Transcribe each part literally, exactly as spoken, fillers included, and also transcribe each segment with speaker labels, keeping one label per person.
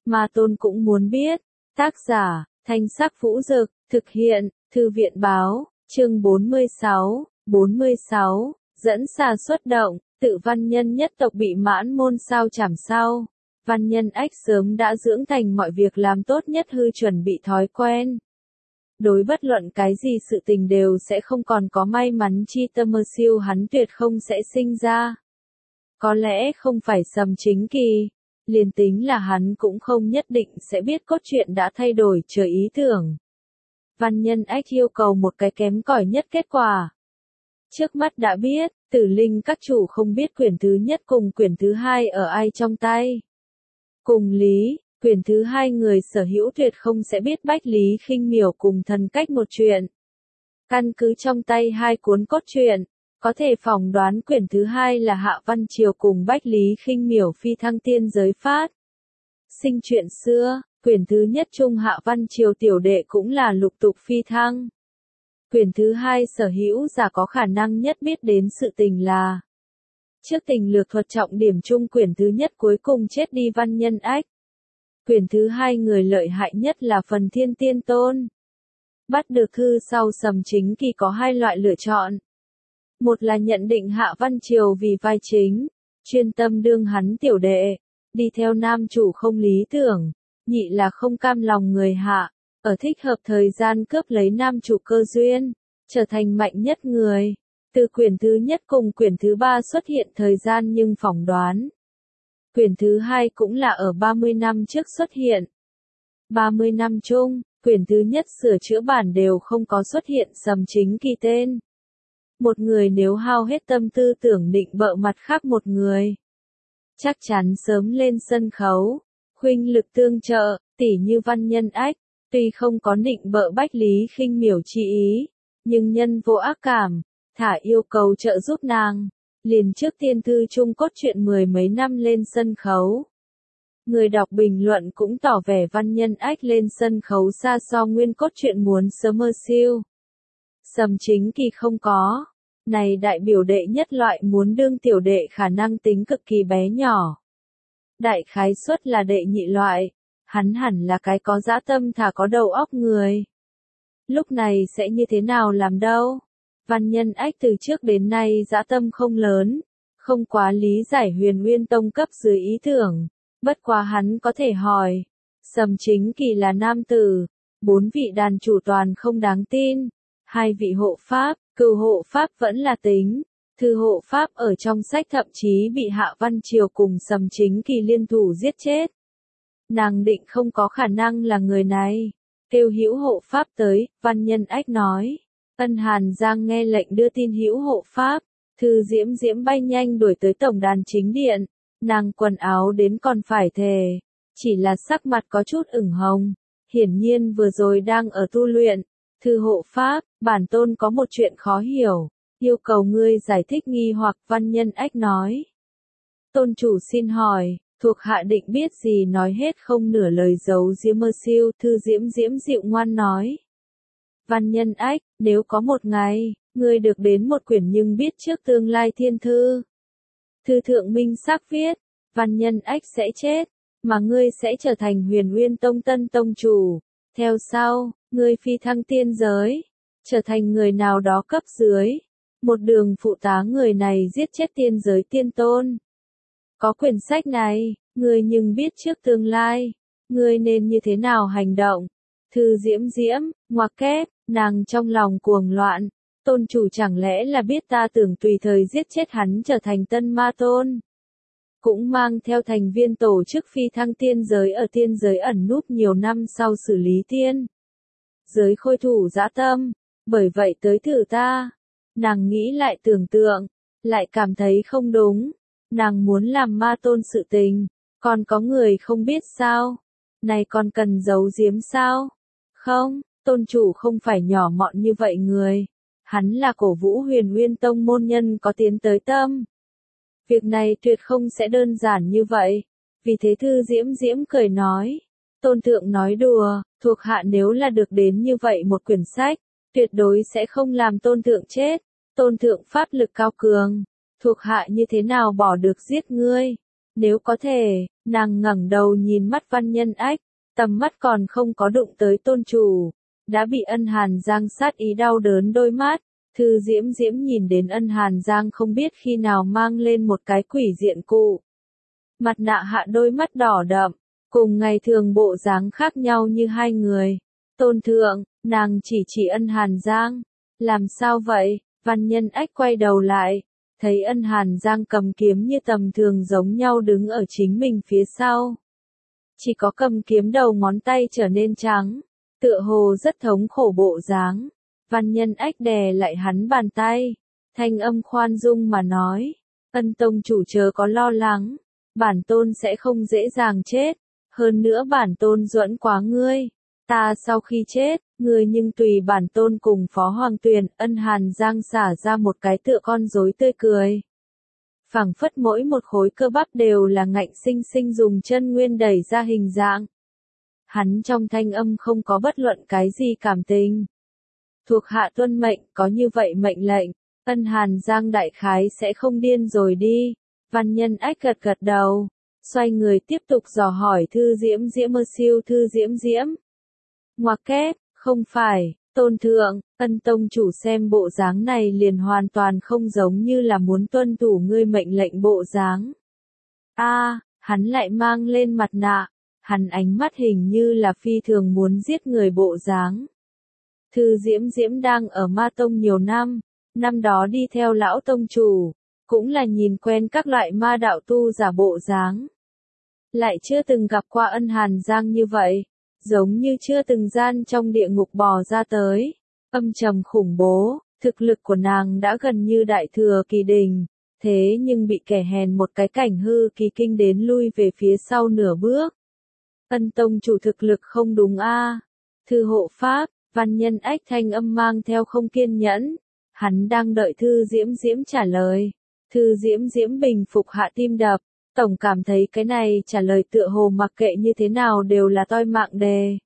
Speaker 1: Ma Tôn cũng muốn biết. Tác giả, Thanh Sắc Vũ Dực, thực hiện, Thư viện Báo, chương bốn mươi sáu, bốn mươi sáu, dẫn xà xuất động, tự văn nhân nhất tộc bị mãn môn sao chảm sau. Văn nhân ách sớm đã dưỡng thành mọi việc làm tốt nhất hư chuẩn bị thói quen. Đối bất luận cái gì sự tình đều sẽ không còn có may mắn chi tâm mơ siêu hắn tuyệt không sẽ sinh ra. Có lẽ không phải Sầm Chính Kỳ, liền tính là hắn cũng không nhất định sẽ biết cốt truyện đã thay đổi chờ ý tưởng. Văn nhân ách yêu cầu một cái kém cỏi nhất kết quả. Trước mắt đã biết, Tử Linh các chủ không biết quyển thứ nhất cùng quyển thứ hai ở ai trong tay. Cùng lý, quyển thứ hai người sở hữu tuyệt không sẽ biết Bách Lý Khinh Miểu cùng thần cách một chuyện. Căn cứ trong tay hai cuốn cốt truyện, có thể phỏng đoán quyển thứ hai là Hạ Văn Triều cùng Bách Lý Khinh Miểu phi thăng tiên giới phát. Sinh chuyện xưa, quyển thứ nhất trung Hạ Văn Triều tiểu đệ cũng là lục tục phi thăng. Quyển thứ hai sở hữu giả có khả năng nhất biết đến sự tình là trước tình lược thuật trọng điểm chung quyển thứ nhất cuối cùng chết đi văn nhân ách. Quyển thứ hai người lợi hại nhất là Phần Thiên Tiên Tôn. Bắt được thư sau Sầm Chính Kỳ có hai loại lựa chọn. Một là nhận định Hạ Văn Triều vì vai chính, chuyên tâm đương hắn tiểu đệ, đi theo nam chủ không lý tưởng, nhị là không cam lòng người hạ, ở thích hợp thời gian cướp lấy nam chủ cơ duyên, trở thành mạnh nhất người. Từ quyển thứ nhất cùng quyển thứ ba xuất hiện thời gian nhưng phỏng đoán. Quyển thứ hai cũng là ở ba mươi năm trước xuất hiện. ba mươi năm chung, quyển thứ nhất sửa chữa bản đều không có xuất hiện Sầm Chính Kỳ tên. Một người nếu hao hết tâm tư tưởng định bợ mặt khác một người, chắc chắn sớm lên sân khấu, khuynh lực tương trợ, tỉ như văn nhân ách, tuy không có định bợ Bách Lý Khinh Miểu chi ý, nhưng nhân vô ác cảm, thả yêu cầu trợ giúp nàng, liền trước tiên thư chung cốt truyện mười mấy năm lên sân khấu. Người đọc bình luận cũng tỏ vẻ văn nhân ách lên sân khấu xa so nguyên cốt truyện muốn sớm mơ siêu. Sầm Chính Kỳ không có. Này đại biểu đệ nhất loại muốn đương tiểu đệ khả năng tính cực kỳ bé nhỏ. Đại khái suất là đệ nhị loại, hắn hẳn là cái có dã tâm thả có đầu óc người. Lúc này sẽ như thế nào làm đâu? Văn nhân ách từ trước đến nay dã tâm không lớn, không quá lý giải Huyền Nguyên Tông cấp dưới ý tưởng, bất quá hắn có thể hỏi. Sầm Chính Kỳ là nam tử, bốn vị đàn chủ toàn không đáng tin, hai vị hộ pháp, cửu hộ pháp vẫn là tính, thư hộ pháp ở trong sách thậm chí bị Hạ Văn Triều cùng Sầm Chính Kỳ liên thủ giết chết. Nàng định không có khả năng là người này. Kêu hữu hộ pháp tới, văn nhân ách nói. Ân Hàn Giang nghe lệnh đưa tin hữu hộ pháp, thư diễm diễm bay nhanh đuổi tới tổng đàn chính điện, nàng quần áo đến còn phải thề, chỉ là sắc mặt có chút ửng hồng, hiển nhiên vừa rồi đang ở tu luyện. Thư hộ pháp, bản tôn có một chuyện khó hiểu, yêu cầu ngươi giải thích nghi hoặc văn nhân ách nói. Tôn chủ xin hỏi, thuộc hạ định biết gì nói hết không nửa lời giấu diễm mơ siêu, thư diễm diễm dịu ngoan nói. Văn nhân ách, nếu có một ngày, ngươi được đến một quyển nhưng biết trước tương lai thiên thư. Thư thượng minh xác viết, văn nhân ách sẽ chết, mà ngươi sẽ trở thành Huyền Nguyên Tông tân tông chủ. Theo sau, ngươi phi thăng tiên giới, trở thành người nào đó cấp dưới, một đường phụ tá người này giết chết tiên giới tiên tôn. Có quyển sách này, ngươi nhưng biết trước tương lai, ngươi nên như thế nào hành động? Thư diễm diễm, ngoặc kép, nàng trong lòng cuồng loạn, tôn chủ chẳng lẽ là biết ta tưởng tùy thời giết chết hắn trở thành tân ma tôn? Cũng mang theo thành viên tổ chức phi thăng tiên giới ở tiên giới ẩn núp nhiều năm sau xử lý tiên giới khôi thủ dã tâm, bởi vậy tới thử ta. Nàng nghĩ lại tưởng tượng, lại cảm thấy không đúng, nàng muốn làm ma tôn sự tình, còn có người không biết sao, này còn cần giấu giếm sao? Không, tôn chủ không phải nhỏ mọn như vậy người, hắn là cổ vũ Huyền Nguyên Tông môn nhân có tiến tới tâm. Việc này tuyệt không sẽ đơn giản như vậy, vì thế thư diễm diễm cười nói. Tôn thượng nói đùa, thuộc hạ nếu là được đến như vậy một quyển sách, tuyệt đối sẽ không làm tôn thượng chết. Tôn thượng pháp lực cao cường, thuộc hạ như thế nào bỏ được giết ngươi? Nếu có thể, nàng ngẩng đầu nhìn mắt Văn Nhân Ách, tầm mắt còn không có đụng tới tôn chủ, đã bị Ân Hàn Giang sát ý đau đớn đôi mắt. Thư Diễm Diễm nhìn đến Ân Hàn Giang không biết khi nào mang lên một cái quỷ diện cụ. Mặt nạ hạ đôi mắt đỏ đậm, cùng ngày thường bộ dáng khác nhau như hai người. Tôn thượng, nàng chỉ chỉ Ân Hàn Giang. Làm sao vậy? Văn Nhân Ách quay đầu lại, thấy Ân Hàn Giang cầm kiếm như tầm thường giống nhau đứng ở chính mình phía sau. Chỉ có cầm kiếm đầu ngón tay trở nên trắng, tựa hồ rất thống khổ bộ dáng. Văn Nhân Ách đè lại hắn bàn tay, thanh âm khoan dung mà nói, Ân tông chủ chớ có lo lắng, bản tôn sẽ không dễ dàng chết, hơn nữa bản tôn duẫn quá ngươi, ta sau khi chết, ngươi nhưng tùy bản tôn cùng Phó Hoàng Tuyền. Ân Hàn Giang xả ra một cái tựa con rối tươi cười. Phảng phất mỗi một khối cơ bắp đều là ngạnh sinh sinh dùng chân nguyên đẩy ra hình dạng. Hắn trong thanh âm không có bất luận cái gì cảm tình. Thuộc hạ tuân mệnh, có như vậy mệnh lệnh, Ân Hàn Giang đại khái sẽ không điên rồi đi. Văn Nhân Ách gật gật đầu, xoay người tiếp tục dò hỏi Thư Diễm Diễm mơ siêu Thư Diễm Diễm. Ngoặc kép, không phải, tôn thượng, Ân tông chủ xem bộ dáng này liền hoàn toàn không giống như là muốn tuân thủ ngươi mệnh lệnh bộ dáng. A, à, hắn lại mang lên mặt nạ, hắn ánh mắt hình như là phi thường muốn giết người bộ dáng. Thư Diễm Diễm đang ở Ma Tông nhiều năm, năm đó đi theo lão tông chủ, cũng là nhìn quen các loại ma đạo tu giả bộ dáng. Lại chưa từng gặp qua Ân Hàn Giang như vậy, giống như chưa từng gian trong địa ngục bò ra tới, âm trầm khủng bố, thực lực của nàng đã gần như đại thừa kỳ đình, thế nhưng bị kẻ hèn một cái cảnh hư kỳ kinh đến lui về phía sau nửa bước. Ân tông chủ thực lực không đúng a. À. Thư hộ pháp, Văn Nhân Ách thanh âm mang theo không kiên nhẫn, hắn đang đợi Thư Diễm Diễm trả lời. Thư Diễm Diễm bình phục hạ tim đập, tổng cảm thấy cái này trả lời tựa hồ mặc kệ như thế nào đều là toi mạng đề.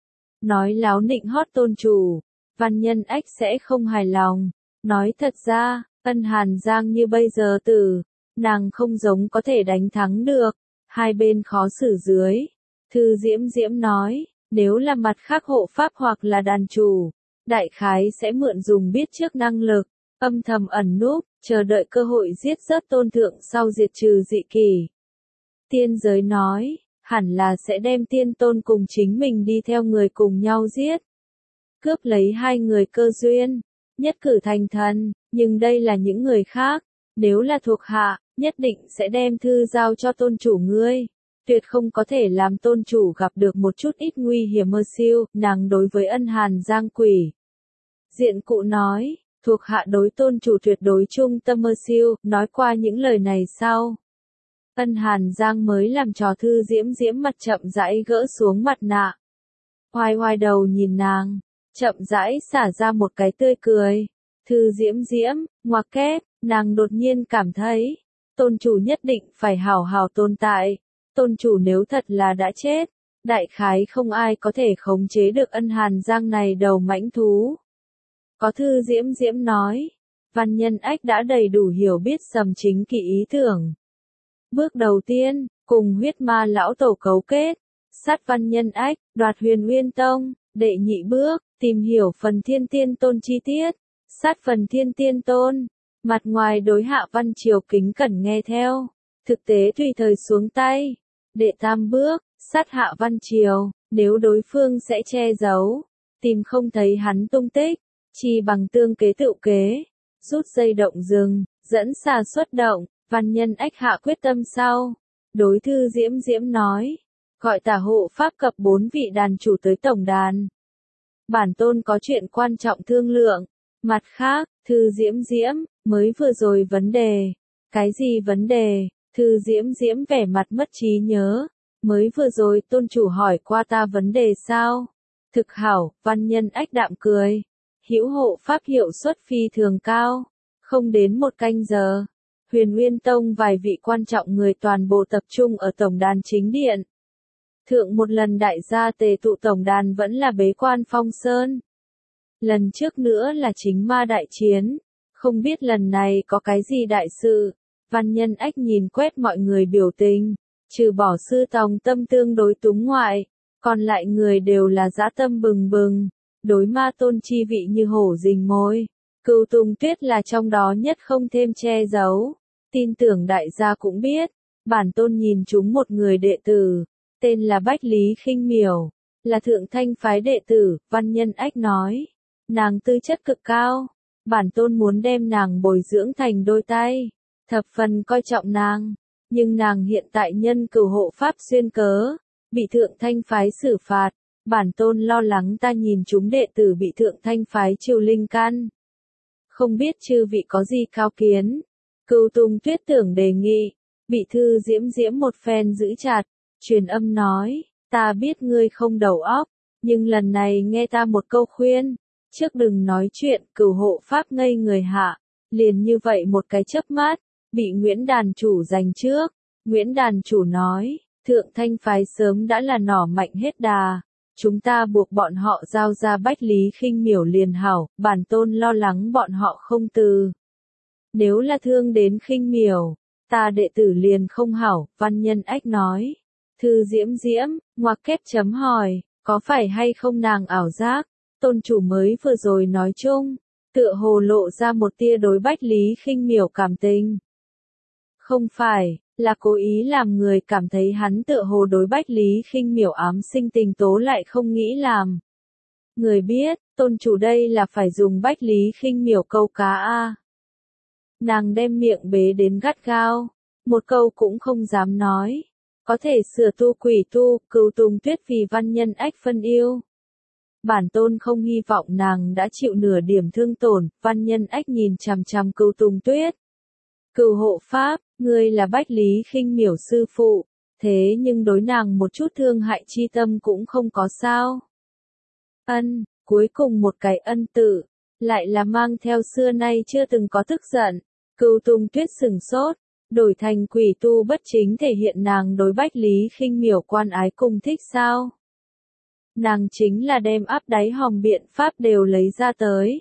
Speaker 1: Nói láo nịnh hót tôn chủ, Văn Nhân Ách sẽ không hài lòng. Nói thật ra, Ân Hàn Giang như bây giờ tử, nàng không giống có thể đánh thắng được, hai bên khó xử dưới. Thư Diễm Diễm nói, nếu là mặt khác hộ pháp hoặc là đàn chủ, đại khái sẽ mượn dùng biết trước năng lực, âm thầm ẩn núp, chờ đợi cơ hội giết rớt tôn thượng sau diệt trừ dị kỷ. Tiên giới nói, hẳn là sẽ đem tiên tôn cùng chính mình đi theo người cùng nhau giết. Cướp lấy hai người cơ duyên, nhất cử thành thần, nhưng đây là những người khác, nếu là thuộc hạ, nhất định sẽ đem thư giao cho tôn chủ ngươi. Tuyệt không có thể làm tôn chủ gặp được một chút ít nguy hiểm mơ siêu, nàng đối với Ân Hàn Giang quỷ. Diện cụ nói, thuộc hạ đối tôn chủ tuyệt đối trung tâm mơ siêu, nói qua những lời này sau. Ân Hàn Giang mới làm trò Thư Diễm Diễm mặt chậm rãi gỡ xuống mặt nạ. Hoài hoài đầu nhìn nàng, chậm rãi xả ra một cái tươi cười. Thư Diễm Diễm, ngoặc kép, nàng đột nhiên cảm thấy, tôn chủ nhất định phải hào hào tồn tại. Tôn chủ nếu thật là đã chết, đại khái không ai có thể khống chế được Ân Hàn Giang này đầu mãnh thú. Có Thư Diễm Diễm nói, Văn Nhân Ách đã đầy đủ hiểu biết sầm chính kỵ ý tưởng. Bước đầu tiên, cùng huyết ma lão tổ cấu kết, sát Văn Nhân Ách, đoạt Huyền Uyên Tông. Đệ nhị bước, tìm hiểu phần Thiên Tiên Tôn chi tiết, sát phần Thiên Tiên Tôn. Mặt ngoài đối Hạ Văn Triều kính cẩn nghe theo, thực tế tùy thời xuống tay. Đệ tam bước, sát Hạ Văn Triều, nếu đối phương sẽ che giấu, tìm không thấy hắn tung tích, chỉ bằng tương kế tự kế, rút dây động rừng, dẫn xà xuất động. Văn Nhân Ách hạ quyết tâm sau, đối Thư Diễm Diễm nói, gọi tả hộ pháp cập bốn vị đàn chủ tới tổng đàn. Bản tôn có chuyện quan trọng thương lượng. Mặt khác, Thư Diễm Diễm, mới vừa rồi vấn đề. Cái gì vấn đề? Thư Diễm Diễm vẻ mặt mất trí nhớ. Mới vừa rồi tôn chủ hỏi qua ta vấn đề sao? Thực hảo, Văn Nhân Ách đạm cười. Hữu hộ pháp hiệu suất phi thường cao. Không đến một canh giờ. Huyền Uyên Tông vài vị quan trọng người toàn bộ tập trung ở tổng đàn chính điện. Thượng một lần đại gia tề tụ tổng đàn vẫn là bế quan Phong Sơn. Lần trước nữa là chính ma đại chiến. Không biết lần này có cái gì đại sự. Văn Nhân Ách nhìn quét mọi người biểu tình, trừ bỏ Sư Tòng Tâm tương đối túng ngoại, còn lại người đều là dã tâm bừng bừng, đối ma tôn chi vị như hổ rình mồi. Cửu Tùng Tuyết là trong đó nhất không thêm che giấu, tin tưởng đại gia cũng biết, bản tôn nhìn chúng một người đệ tử, tên là Bách Lý Khinh Miểu, là thượng thanh phái đệ tử. Văn Nhân Ách nói, nàng tư chất cực cao, bản tôn muốn đem nàng bồi dưỡng thành đôi tay, thập phần coi trọng nàng, nhưng nàng hiện tại nhân cửu hộ pháp xuyên cớ, bị thượng thanh phái xử phạt, bản tôn lo lắng ta nhìn chúng đệ tử bị thượng thanh phái trừ linh căn. Không biết chư vị có gì cao kiến? Cửu Tùng Tuyết tưởng đề nghị, bị Thư Diễm Diễm một phen giữ chặt, truyền âm nói, ta biết ngươi không đầu óc, nhưng lần này nghe ta một câu khuyên, trước đừng nói chuyện. Cửu hộ pháp ngây người hạ, liền như vậy một cái chớp mắt, bị Nguyễn đàn chủ giành trước. Nguyễn đàn chủ nói, thượng thanh phái sớm đã là nỏ mạnh hết đà, chúng ta buộc bọn họ giao ra Bách Lý Khinh Miểu liền hảo, bản tôn lo lắng bọn họ không từ. Nếu là thương đến Khinh Miểu, ta đệ tử liền không hảo. Văn Nhân Ách nói, Thư Diễm Diễm, ngoặc kép chấm hỏi, có phải hay không nàng ảo giác, tôn chủ mới vừa rồi nói chung, tựa hồ lộ ra một tia đối Bách Lý Khinh Miểu cảm tình. Không phải, là cố ý làm người cảm thấy hắn tựa hồ đối Bách Lý Khinh Miểu ám sinh tình tố lại không nghĩ làm. Người biết, tôn chủ đây là phải dùng Bách Lý Khinh Miểu câu cá a. Nàng đem miệng bế đến gắt gao, một câu cũng không dám nói. Có thể sửa tu quỷ tu. Cửu Tùng Tuyết vì Văn Nhân Ách phân yêu, bản tôn không hy vọng nàng đã chịu nửa điểm thương tổn. Văn Nhân Ách nhìn chằm chằm Cửu Tùng Tuyết. Cửu hộ pháp, ngươi là Bách Lý Khinh Miểu sư phụ, thế nhưng đối nàng một chút thương hại chi tâm cũng không có sao? Ân, cuối cùng một cái ân tự, lại là mang theo xưa nay chưa từng có tức giận. Cửu Tùng Tuyết sừng sốt, đổi thành quỷ tu bất chính thể hiện nàng đối Bách Lý Khinh Miểu quan ái cùng thích sao? Nàng chính là đem áp đáy hòm biện pháp đều lấy ra tới.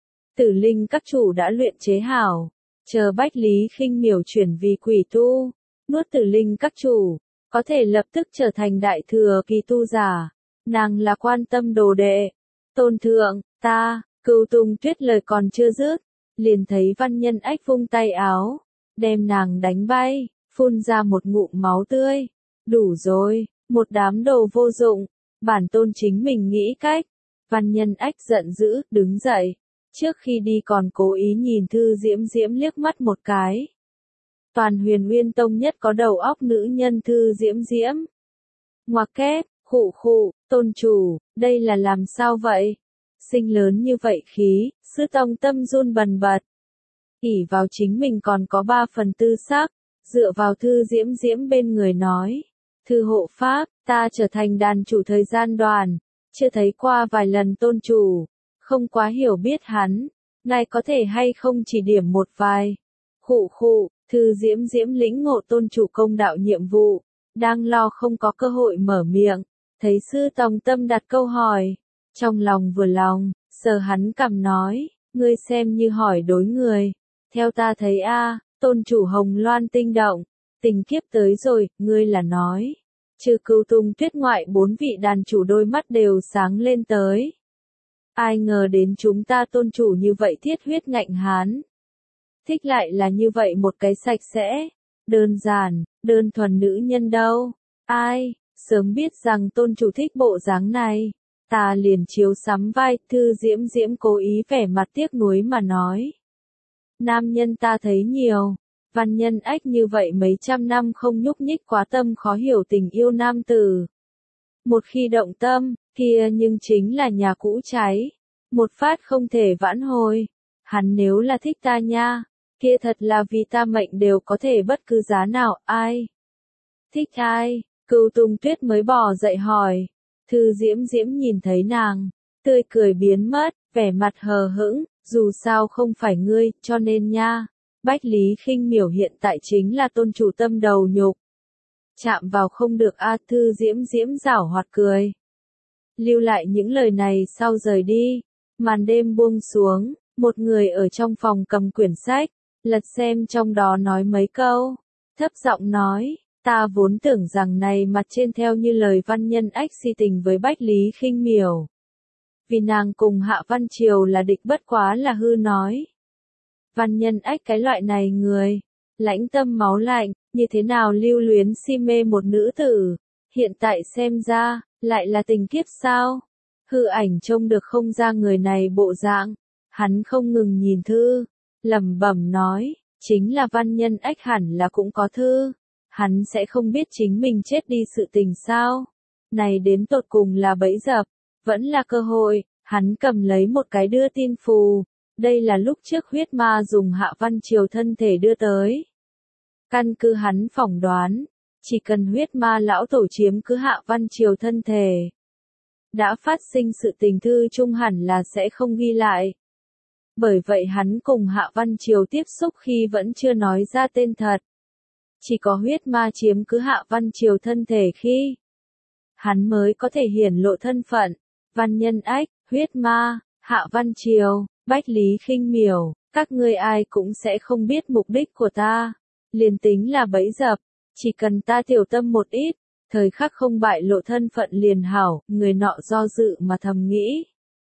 Speaker 1: Tử linh các chủ đã luyện chế hảo, chờ Bách Lý Khinh Miểu chuyển vì quỷ tu, nuốt tử linh các chủ, có thể lập tức trở thành đại thừa kỳ tu giả. Nàng là quan tâm đồ đệ. Tôn thượng, ta. Cửu Tùng Tuyết lời còn chưa dứt, liền thấy Văn Nhân Ách vung tay áo, đem nàng đánh bay, phun ra một ngụm máu tươi. Đủ rồi, một đám đồ vô dụng, bản tôn chính mình nghĩ cách. Văn Nhân Ách giận dữ, đứng dậy. Trước khi đi còn cố ý nhìn Thư Diễm Diễm liếc mắt một cái. Toàn Huyền Nguyên Tông nhất có đầu óc nữ nhân Thư Diễm Diễm. Ngoặc kép, khụ khụ, tôn chủ, đây là làm sao vậy? Sinh lớn như vậy khí, Sư Tòng Tâm run bần bật. ỷ vào chính mình còn có ba phần tư sắc, dựa vào Thư Diễm Diễm bên người nói. Thư hộ pháp, ta trở thành đàn chủ thời gian đoàn, chưa thấy qua vài lần tôn chủ, không quá hiểu biết hắn, ngài có thể hay không chỉ điểm một vài. Khụ khụ, Thư Diễm Diễm lĩnh ngộ tôn chủ công đạo nhiệm vụ, đang lo không có cơ hội mở miệng, thấy Sư Tòng Tâm đặt câu hỏi, trong lòng vừa lòng, sờ hắn cằm nói, ngươi xem như hỏi đối người. Theo ta thấy a, tôn chủ Hồng Loan tinh động, tình kiếp tới rồi. Ngươi là nói, trừ Cửu Tùng Tuyết ngoại bốn vị đàn chủ đôi mắt đều sáng lên tới. Ai ngờ đến chúng ta tôn chủ như vậy thiết huyết ngạnh hán, thích lại là như vậy một cái sạch sẽ, đơn giản, đơn thuần nữ nhân đâu. Ai, sớm biết rằng tôn chủ thích bộ dáng này, ta liền chiếu sắm vai. Thư Diễm Diễm cố ý vẻ mặt tiếc nuối mà nói. Nam nhân ta thấy nhiều, Văn Nhân Ách như vậy mấy trăm năm không nhúc nhích quá tâm khó hiểu tình yêu nam tử. Một khi động tâm, kia nhưng chính là nhà cũ cháy, một phát không thể vãn hồi. Hắn nếu là thích ta nha, kia thật là vì ta mệnh đều có thể bất cứ giá nào. Ai? Thích ai? Cửu Tùng Tuyết mới bò dậy hỏi. Thư Diễm Diễm nhìn thấy nàng, tươi cười biến mất, vẻ mặt hờ hững, dù sao không phải ngươi, cho nên nha, Bách Lý Khinh Miểu hiện tại chính là tôn chủ tâm đầu nhục. Chạm vào không được a. Thư Diễm Diễm giảo hoạt cười. Lưu lại những lời này sau rời đi, màn đêm buông xuống, một người ở trong phòng cầm quyển sách, lật xem trong đó nói mấy câu, thấp giọng nói, ta vốn tưởng rằng này mặt trên theo như lời Văn Nhân Ách si tình với Bách Lý Khinh Miểu. Vì nàng cùng Hạ Văn Triều là địch bất quá là hư nói. Văn Nhân Ách cái loại này người, lãnh tâm máu lạnh, như thế nào lưu luyến si mê một nữ tử, hiện tại xem ra, lại là tình kiếp sao? Hư ảnh trông được không ra người này bộ dạng, hắn không ngừng nhìn thư, lẩm bẩm nói, chính là Văn Nhân Ách hẳn là cũng có thư, hắn sẽ không biết chính mình chết đi sự tình sao? Này đến tột cùng là bẫy dập, vẫn là cơ hội, hắn cầm lấy một cái đưa tin phù, đây là lúc trước huyết ma dùng Hạ Văn Triều thân thể đưa tới. Căn cứ hắn phỏng đoán, chỉ cần huyết ma lão tổ chiếm cứ Hạ Văn Triều thân thể, đã phát sinh sự tình thư chung hẳn là sẽ không ghi lại. Bởi vậy hắn cùng Hạ Văn Triều tiếp xúc khi vẫn chưa nói ra tên thật. Chỉ có huyết ma chiếm cứ Hạ Văn Triều thân thể khi hắn mới có thể hiển lộ thân phận. Văn Nhân Ách, huyết ma, Hạ Văn Triều, Bách Lý Khinh Miểu, các ngươi ai cũng sẽ không biết mục đích của ta. Liền tính là bẫy dập, chỉ cần ta tiểu tâm một ít, thời khắc không bại lộ thân phận liền hảo, người nọ do dự mà thầm nghĩ.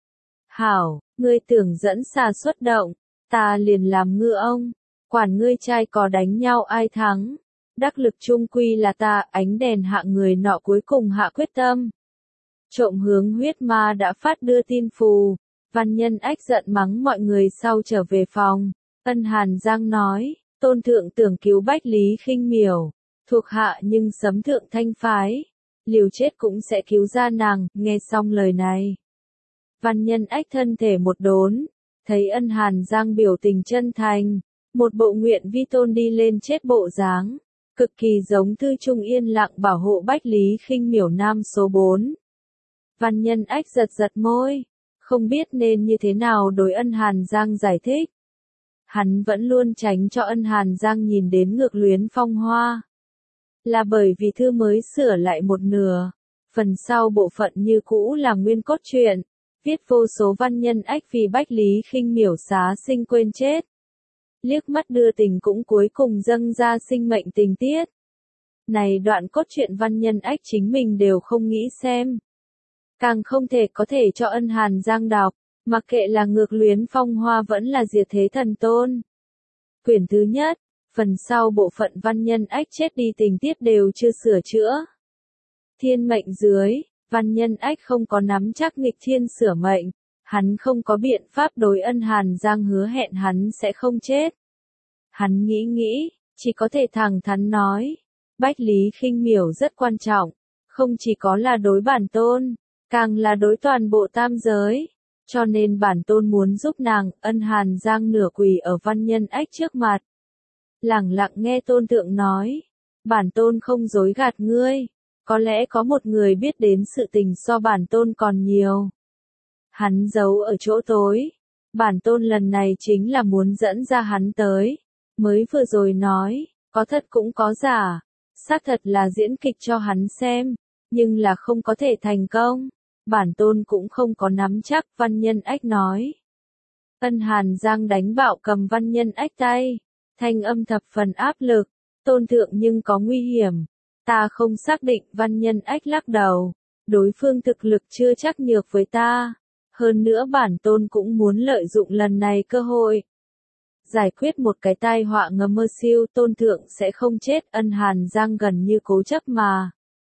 Speaker 1: Hảo, ngươi tưởng dẫn xà xuất động, ta liền làm ngư ông, quản ngươi trai có đánh nhau ai thắng. Đắc lực chung quy là ta, ánh đèn hạ người nọ cuối cùng hạ quyết tâm. Trộm hướng huyết ma đã phát đưa tin phù, Văn Nhân Ách giận mắng mọi người sau trở về phòng. Ân Hàn Giang nói, tôn thượng tưởng cứu Bách Lý Khinh Miểu, thuộc hạ nhưng sấm thượng thanh phái, liều chết cũng sẽ cứu ra nàng. Nghe xong lời này, Văn Nhân Ách thân thể một đốn, thấy Ân Hàn Giang biểu tình chân thành, một bộ nguyện vi tôn đi lên chết bộ dáng, cực kỳ giống Thư Trung yên lặng bảo hộ Bách Lý Khinh Miểu nam số bốn. Văn Nhân Ách giật giật môi, không biết nên như thế nào đối Ân Hàn Giang giải thích. Hắn vẫn luôn tránh cho Ân Hàn Giang nhìn đến ngược luyến phong hoa. Là bởi vì thư mới sửa lại một nửa, phần sau bộ phận như cũ là nguyên cốt truyện, viết vô số Văn Nhân Ách vì Bách Lý Khinh Miểu xá sinh quên chết. Liếc mắt đưa tình cũng cuối cùng dâng ra sinh mệnh tình tiết. Này đoạn cốt truyện Văn Nhân Ách chính mình đều không nghĩ xem. Càng không thể có thể cho Ân Hàn Giang đọc, mặc kệ là ngược luyến phong hoa vẫn là diệt thế thần tôn. Quyển thứ nhất, phần sau bộ phận Văn Nhân Ách chết đi tình tiết đều chưa sửa chữa. Thiên mệnh dưới, Văn Nhân Ách không có nắm chắc nghịch thiên sửa mệnh, hắn không có biện pháp đối Ân Hàn Giang hứa hẹn hắn sẽ không chết. Hắn nghĩ nghĩ, chỉ có thể thẳng thắn nói, Bách Lý Khinh Miểu rất quan trọng, không chỉ có là đối bản tôn, càng là đối toàn bộ tam giới, cho nên bản tôn muốn giúp nàng. Ân Hàn Giang nửa quỳ ở Văn Nhân Ách trước mặt, lẳng lặng nghe tôn thượng nói, bản tôn không dối gạt ngươi, có lẽ có một người biết đến sự tình so bản tôn còn nhiều. Hắn giấu ở chỗ tối, bản tôn lần này chính là muốn dẫn ra hắn tới, mới vừa rồi nói, có thật cũng có giả, xác thật là diễn kịch cho hắn xem, nhưng là không có thể thành công, bản tôn cũng không có nắm chắc. Văn Nhân Ách nói. Ân Hàn Giang đánh bạo cầm Văn Nhân Ách tay, thanh âm thập phần áp lực, tôn thượng nhưng có nguy hiểm, ta không xác định. Văn Nhân Ách lắc đầu, đối phương thực lực chưa chắc nhược với ta, hơn nữa bản tôn cũng muốn lợi dụng lần này cơ hội, giải quyết một cái tai họa ngầm mơ siêu. Tôn thượng sẽ không chết. Ân Hàn Giang gần như cố chấp mà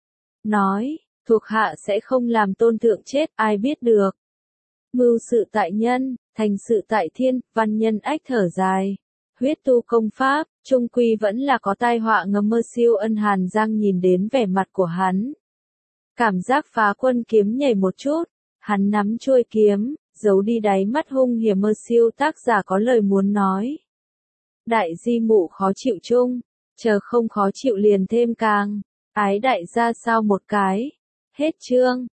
Speaker 1: nói, thuộc hạ sẽ không làm tôn thượng chết, ai biết được. Mưu sự tại nhân, thành sự tại thiên. Văn Nhân Ách thở dài, huyết tu công pháp, trung quy vẫn là có tai họa ngầm mơ siêu. Ân Hàn Giang nhìn đến vẻ mặt của hắn, cảm giác phá quân kiếm nhảy một chút, hắn nắm chuôi kiếm, giấu đi đáy mắt hung hiểm. Mơ siêu tác giả có lời muốn nói. Đại di mụ khó chịu chung, chờ không khó chịu liền thêm càng, ái đại gia sao một cái. Hết chương.